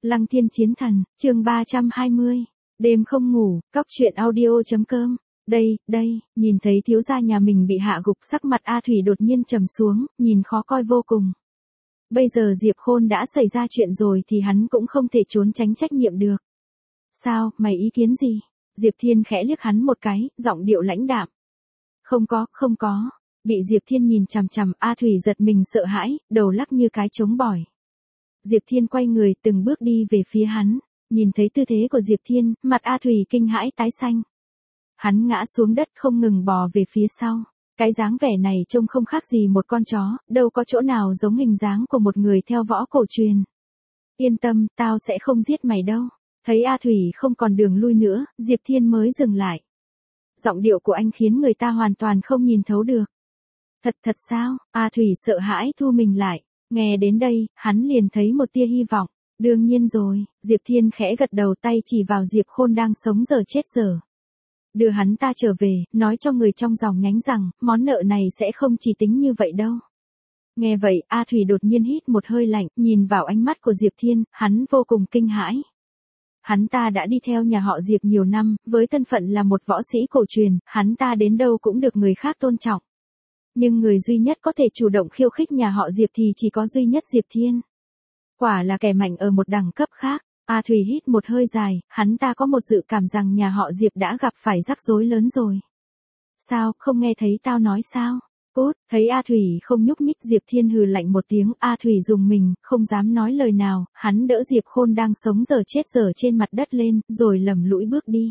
Lăng Thiên Chiến Thần, chương 320. Đêm không ngủ, cóc truyện audio.com. Đây, nhìn thấy thiếu gia nhà mình bị hạ gục, sắc mặt A Thủy đột nhiên trầm xuống, nhìn khó coi vô cùng. Bây giờ Diệp Khôn đã xảy ra chuyện rồi thì hắn cũng không thể trốn tránh trách nhiệm được. Sao, mày ý kiến gì? Diệp Thiên khẽ liếc hắn một cái, giọng điệu lãnh đạm. Không có. Bị Diệp Thiên nhìn chằm chằm, A Thủy giật mình sợ hãi, đầu lắc như cái trống bỏi. Diệp Thiên quay người từng bước đi về phía hắn, nhìn thấy tư thế của Diệp Thiên, mặt A Thủy kinh hãi tái xanh. Hắn ngã xuống đất không ngừng bò về phía sau, cái dáng vẻ này trông không khác gì một con chó, đâu có chỗ nào giống hình dáng của một người theo võ cổ truyền. Yên tâm, tao sẽ không giết mày đâu. Thấy A Thủy không còn đường lui nữa, Diệp Thiên mới dừng lại. Giọng điệu của anh khiến người ta hoàn toàn không nhìn thấu được. Thật sao? A Thủy sợ hãi thu mình lại. Nghe đến đây, hắn liền thấy một tia hy vọng. Đương nhiên rồi, Diệp Thiên khẽ gật đầu, tay chỉ vào Diệp Khôn đang sống dở chết dở. Đưa hắn ta trở về, nói cho người trong dòng nhánh rằng, món nợ này sẽ không chỉ tính như vậy đâu. Nghe vậy, A Thủy đột nhiên hít một hơi lạnh, nhìn vào ánh mắt của Diệp Thiên, hắn vô cùng kinh hãi. Hắn ta đã đi theo nhà họ Diệp nhiều năm, với thân phận là một võ sĩ cổ truyền, hắn ta đến đâu cũng được người khác tôn trọng. Nhưng người duy nhất có thể chủ động khiêu khích nhà họ Diệp thì chỉ có duy nhất Diệp Thiên. Quả là kẻ mạnh ở một đẳng cấp khác. A Thủy hít một hơi dài, hắn ta có một dự cảm rằng nhà họ Diệp đã gặp phải rắc rối lớn rồi. Sao, không nghe thấy tao nói sao? Cút, thấy A Thủy không nhúc nhích, Diệp Thiên hừ lạnh một tiếng, A Thủy rùng mình, không dám nói lời nào, hắn đỡ Diệp Khôn đang sống dở chết dở trên mặt đất lên, rồi lầm lũi bước đi.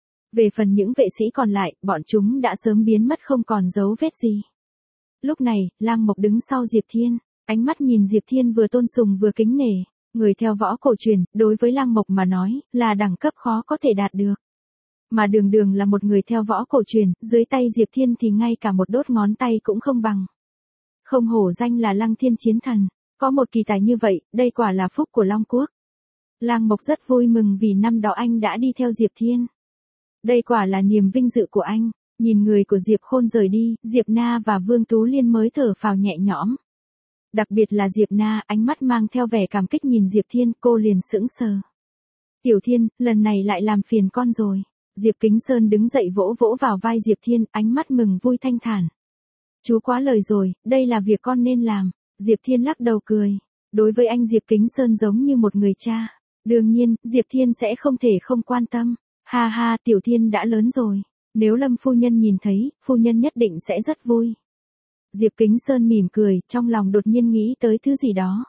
Về phần những vệ sĩ còn lại, bọn chúng đã sớm biến mất không còn dấu vết gì. Lúc này, Lang Mộc đứng sau Diệp Thiên, ánh mắt nhìn Diệp Thiên vừa tôn sùng vừa kính nể. Người theo võ cổ truyền, đối với Lang Mộc mà nói, là đẳng cấp khó có thể đạt được. Mà Đường là một người theo võ cổ truyền, dưới tay Diệp Thiên thì ngay cả một đốt ngón tay cũng không bằng. Không hổ danh là Lăng Thiên Chiến Thần, có một kỳ tài như vậy, đây quả là phúc của Long Quốc. Lang Mộc rất vui mừng vì năm đó anh đã đi theo Diệp Thiên. Đây quả là niềm vinh dự của anh. Nhìn người của Diệp Khôn rời đi, Diệp Na và Vương Tú Liên mới thở phào nhẹ nhõm. Đặc biệt là Diệp Na, ánh mắt mang theo vẻ cảm kích nhìn Diệp Thiên, cô liền sững sờ. Tiểu Thiên, lần này lại làm phiền con rồi. Diệp Kính Sơn đứng dậy vỗ vỗ vào vai Diệp Thiên, ánh mắt mừng vui thanh thản. Chú quá lời rồi, đây là việc con nên làm. Diệp Thiên lắc đầu cười. Đối với anh Diệp Kính Sơn giống như một người cha. Đương nhiên, Diệp Thiên sẽ không thể không quan tâm. Ha ha, Tiểu Thiên đã lớn rồi. Nếu Lâm phu nhân nhìn thấy, phu nhân nhất định sẽ rất vui. Diệp Kính Sơn mỉm cười, trong lòng đột nhiên nghĩ tới thứ gì đó.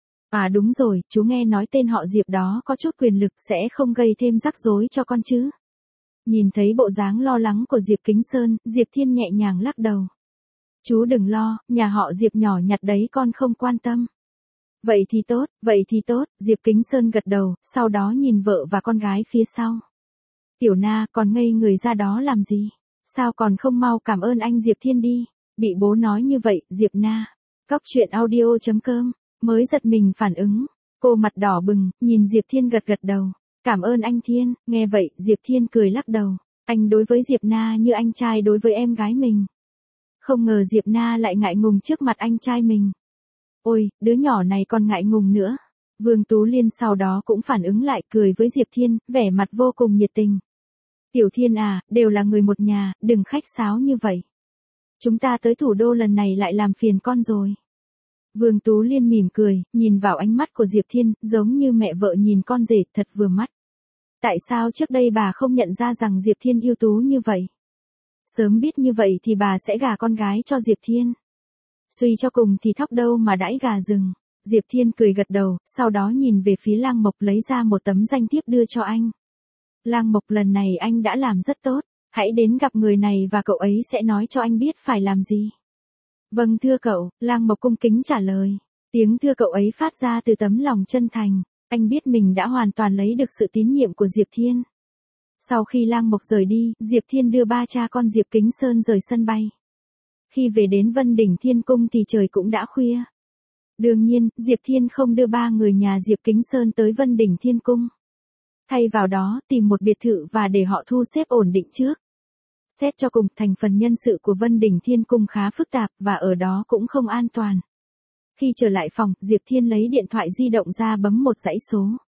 À đúng rồi, chú nghe nói tên họ Diệp đó có chút quyền lực, sẽ không gây thêm rắc rối cho con chứ. Nhìn thấy bộ dáng lo lắng của Diệp Kính Sơn, Diệp Thiên nhẹ nhàng lắc đầu. Chú đừng lo, nhà họ Diệp nhỏ nhặt đấy con không quan tâm. Vậy thì tốt, Diệp Kính Sơn gật đầu, sau đó nhìn vợ và con gái phía sau. Tiểu Na, còn ngây người ra đó làm gì? Sao còn không mau cảm ơn anh Diệp Thiên đi? Bị bố nói như vậy, Diệp Na, cóc truyện audio.com, mới giật mình phản ứng. Cô mặt đỏ bừng, nhìn Diệp Thiên gật đầu. Cảm ơn anh Thiên. Nghe vậy, Diệp Thiên cười lắc đầu. Anh đối với Diệp Na như anh trai đối với em gái mình. Không ngờ Diệp Na lại ngại ngùng trước mặt anh trai mình. Ôi, đứa nhỏ này còn ngại ngùng nữa. Vương Tú Liên sau đó cũng phản ứng lại, cười với Diệp Thiên, vẻ mặt vô cùng nhiệt tình. Tiểu Thiên à, đều là người một nhà, đừng khách sáo như vậy. Chúng ta tới thủ đô lần này lại làm phiền con rồi. Vương Tú Liên mỉm cười, nhìn vào ánh mắt của Diệp Thiên, giống như mẹ vợ nhìn con rể, thật vừa mắt. Tại sao trước đây bà không nhận ra rằng Diệp Thiên ưu tú như vậy? Sớm biết như vậy thì bà sẽ gả con gái cho Diệp Thiên. Suy cho cùng thì thóc đâu mà đãi gà rừng. Diệp Thiên cười gật đầu, sau đó nhìn về phía Lang Mộc, lấy ra một tấm danh thiếp đưa cho anh. Lang Mộc, lần này anh đã làm rất tốt. Hãy đến gặp người này và cậu ấy sẽ nói cho anh biết phải làm gì. Vâng thưa cậu, Lang Mộc cung kính trả lời. Tiếng thưa cậu ấy phát ra từ tấm lòng chân thành. Anh biết mình đã hoàn toàn lấy được sự tín nhiệm của Diệp Thiên. Sau khi Lang Mộc rời đi, Diệp Thiên đưa ba cha con Diệp Kính Sơn rời sân bay. Khi về đến Vân Đỉnh Thiên Cung thì trời cũng đã khuya. Đương nhiên, Diệp Thiên không đưa ba người nhà Diệp Kính Sơn tới Vân Đỉnh Thiên Cung. Thay vào đó, tìm một biệt thự và để họ thu xếp ổn định trước. Xét cho cùng, thành phần nhân sự của Vân Đỉnh Thiên Cung khá phức tạp và ở đó cũng không an toàn. Khi trở lại phòng, Diệp Thiên lấy điện thoại di động ra bấm một dãy số.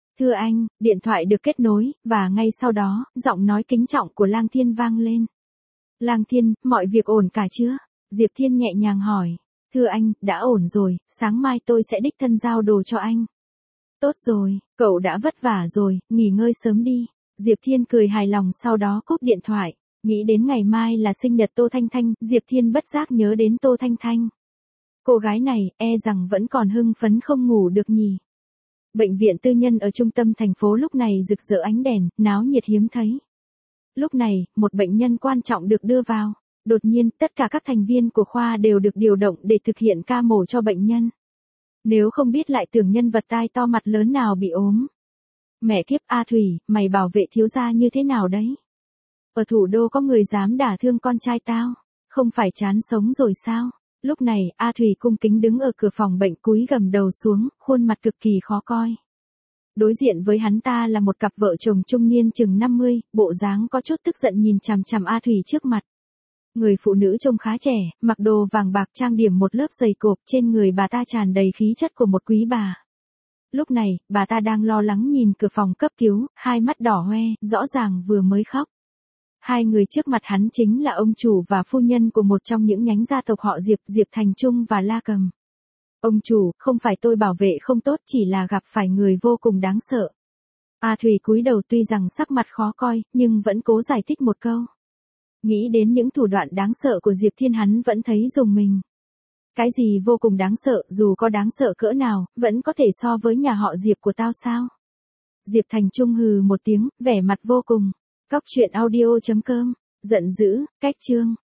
Thưa anh, điện thoại được kết nối, và ngay sau đó, giọng nói kính trọng của Lang Thiên vang lên. Lang Thiên, mọi việc ổn cả chưa? Diệp Thiên nhẹ nhàng hỏi. Thưa anh, đã ổn rồi, sáng mai tôi sẽ đích thân giao đồ cho anh. Tốt rồi, cậu đã vất vả rồi, nghỉ ngơi sớm đi. Diệp Thiên cười hài lòng sau đó cúp điện thoại. Nghĩ đến ngày mai là sinh nhật Tô Thanh Thanh, Diệp Thiên bất giác nhớ đến Tô Thanh Thanh. Cô gái này, e rằng vẫn còn hưng phấn không ngủ được nhỉ. Bệnh viện tư nhân ở trung tâm thành phố lúc này rực rỡ ánh đèn, náo nhiệt hiếm thấy. Lúc này, một bệnh nhân quan trọng được đưa vào. Đột nhiên, tất cả các thành viên của khoa đều được điều động để thực hiện ca mổ cho bệnh nhân. Nếu không biết lại tưởng nhân vật tai to mặt lớn nào bị ốm. Mẹ kiếp A Thủy, mày bảo vệ thiếu gia như thế nào đấy? Ở thủ đô có người dám đả thương con trai tao, không phải chán sống rồi sao? Lúc này, A Thủy cung kính đứng ở cửa phòng bệnh cúi gằm đầu xuống, khuôn mặt cực kỳ khó coi. Đối diện với hắn ta là một cặp vợ chồng trung niên chừng 50, bộ dáng có chút tức giận nhìn chằm chằm A Thủy trước mặt. Người phụ nữ trông khá trẻ, mặc đồ vàng bạc trang điểm một lớp dày cộp, trên người bà ta tràn đầy khí chất của một quý bà. Lúc này, bà ta đang lo lắng nhìn cửa phòng cấp cứu, hai mắt đỏ hoe, rõ ràng vừa mới khóc. Hai người trước mặt hắn chính là ông chủ và phu nhân của một trong những nhánh gia tộc họ Diệp, Diệp Thành Trung và La Cầm. Ông chủ, không phải tôi bảo vệ không tốt, chỉ là gặp phải người vô cùng đáng sợ. A Thủy cúi đầu, tuy rằng sắc mặt khó coi, nhưng vẫn cố giải thích một câu. Nghĩ đến những thủ đoạn đáng sợ của Diệp Thiên, hắn vẫn thấy rùng mình. Cái gì vô cùng đáng sợ, dù có đáng sợ cỡ nào, vẫn có thể so với nhà họ Diệp của tao sao? Diệp Thành Trung hừ một tiếng, vẻ mặt vô cùng. Cóc truyện audio.com, giận dữ, cách chương.